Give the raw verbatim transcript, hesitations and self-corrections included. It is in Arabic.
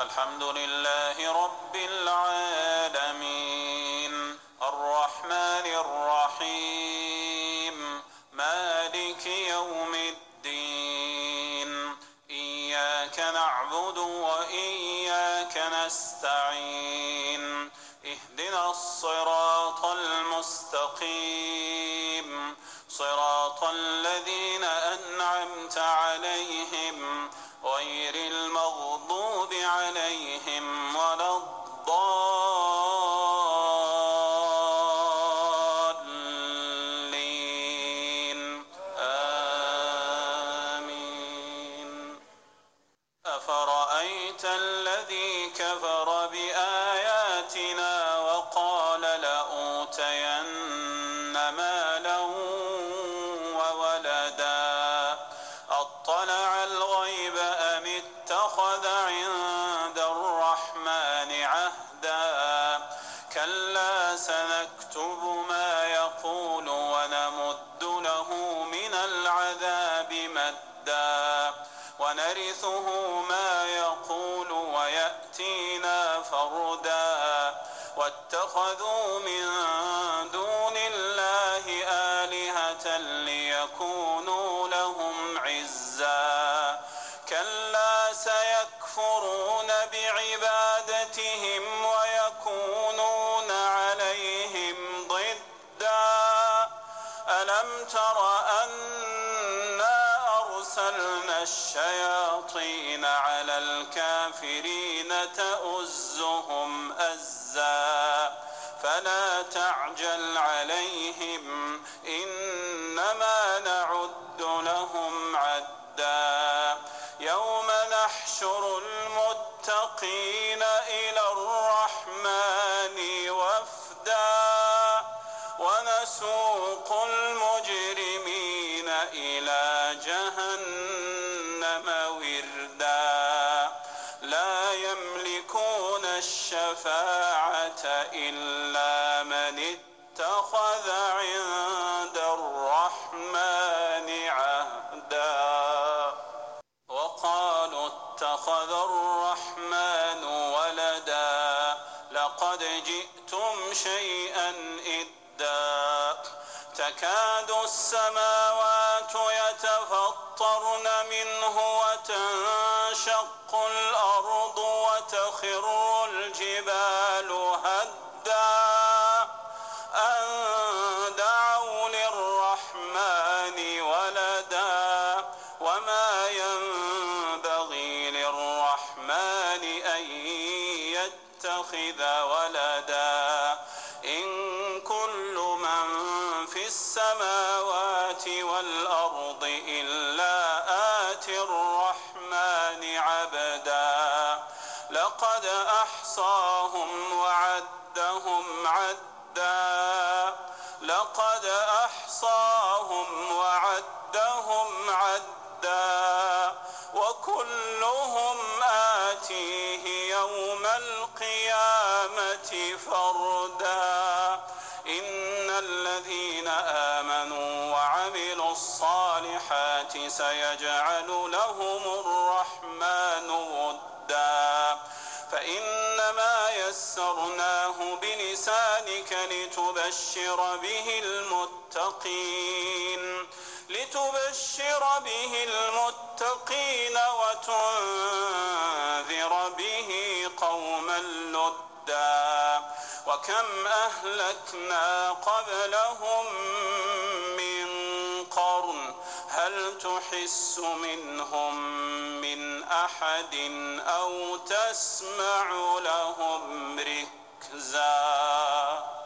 الحمد لله رب العالمين الرحمن الرحيم مالك يوم الدين إياك نعبد وإياك نستعين اهدنا الصراط المستقيم صراط الذين أنعمت عليهم غير المغضوب عليهم ولا الضالين آمين. أفرأيت الذي كفر بآياتنا وقال لأوتين مالا وولدا أطلع الغيب أم اتخذ عند الرحمن عهدا كلا سنكتب ما يقول ونمد له من العذاب مدا ونرثه ما يقول ويأتينا فردا واتخذوا من دون الله آلهة ليكونوا لهم عزا كلا سيكفرون بعبادتهم ويكونون عليهم ضدا ألم تر أنا أرسلنا الشياطين على الكافرين تؤزهم أزا فلا تعجل عليهم إنما نعد لهم عدا يوم نحشر المتقين إلى الرحمن وفدا ونسوق المجرمين إلى جهنم وردا لا يملكون الشفاعة إلا من اتخذ عند الرحمن عهدا وقالوا اتخذ الرحمن ولدا لقد جئتم شيئا إدا تكاد السماوات يتفطرن منه وتنشق الأرض وتخر الجبال هدا أن دعوا للرحمن ولدا وما ينبغي للرحمن أن يتخذ ولدا إن كل من في السماوات والأرض إلا آتي الرحمن عبدا لقد أحصاهم وعدهم عدا لقد أحصاهم وعدهم عدا وكلهم آتيه يوم القيامة فردا إن الذين آمنوا وعملوا الصالحات سيجعل لهم الرحمن ودا فإنما يسرناه بلسانك لتبشر به المتقين لتبشر به المتقين وتنذر به قوما لدا وكم أهلكنا قبلهم من قرن هل تحس منهم من أحد أو تسمع لهم ركزا.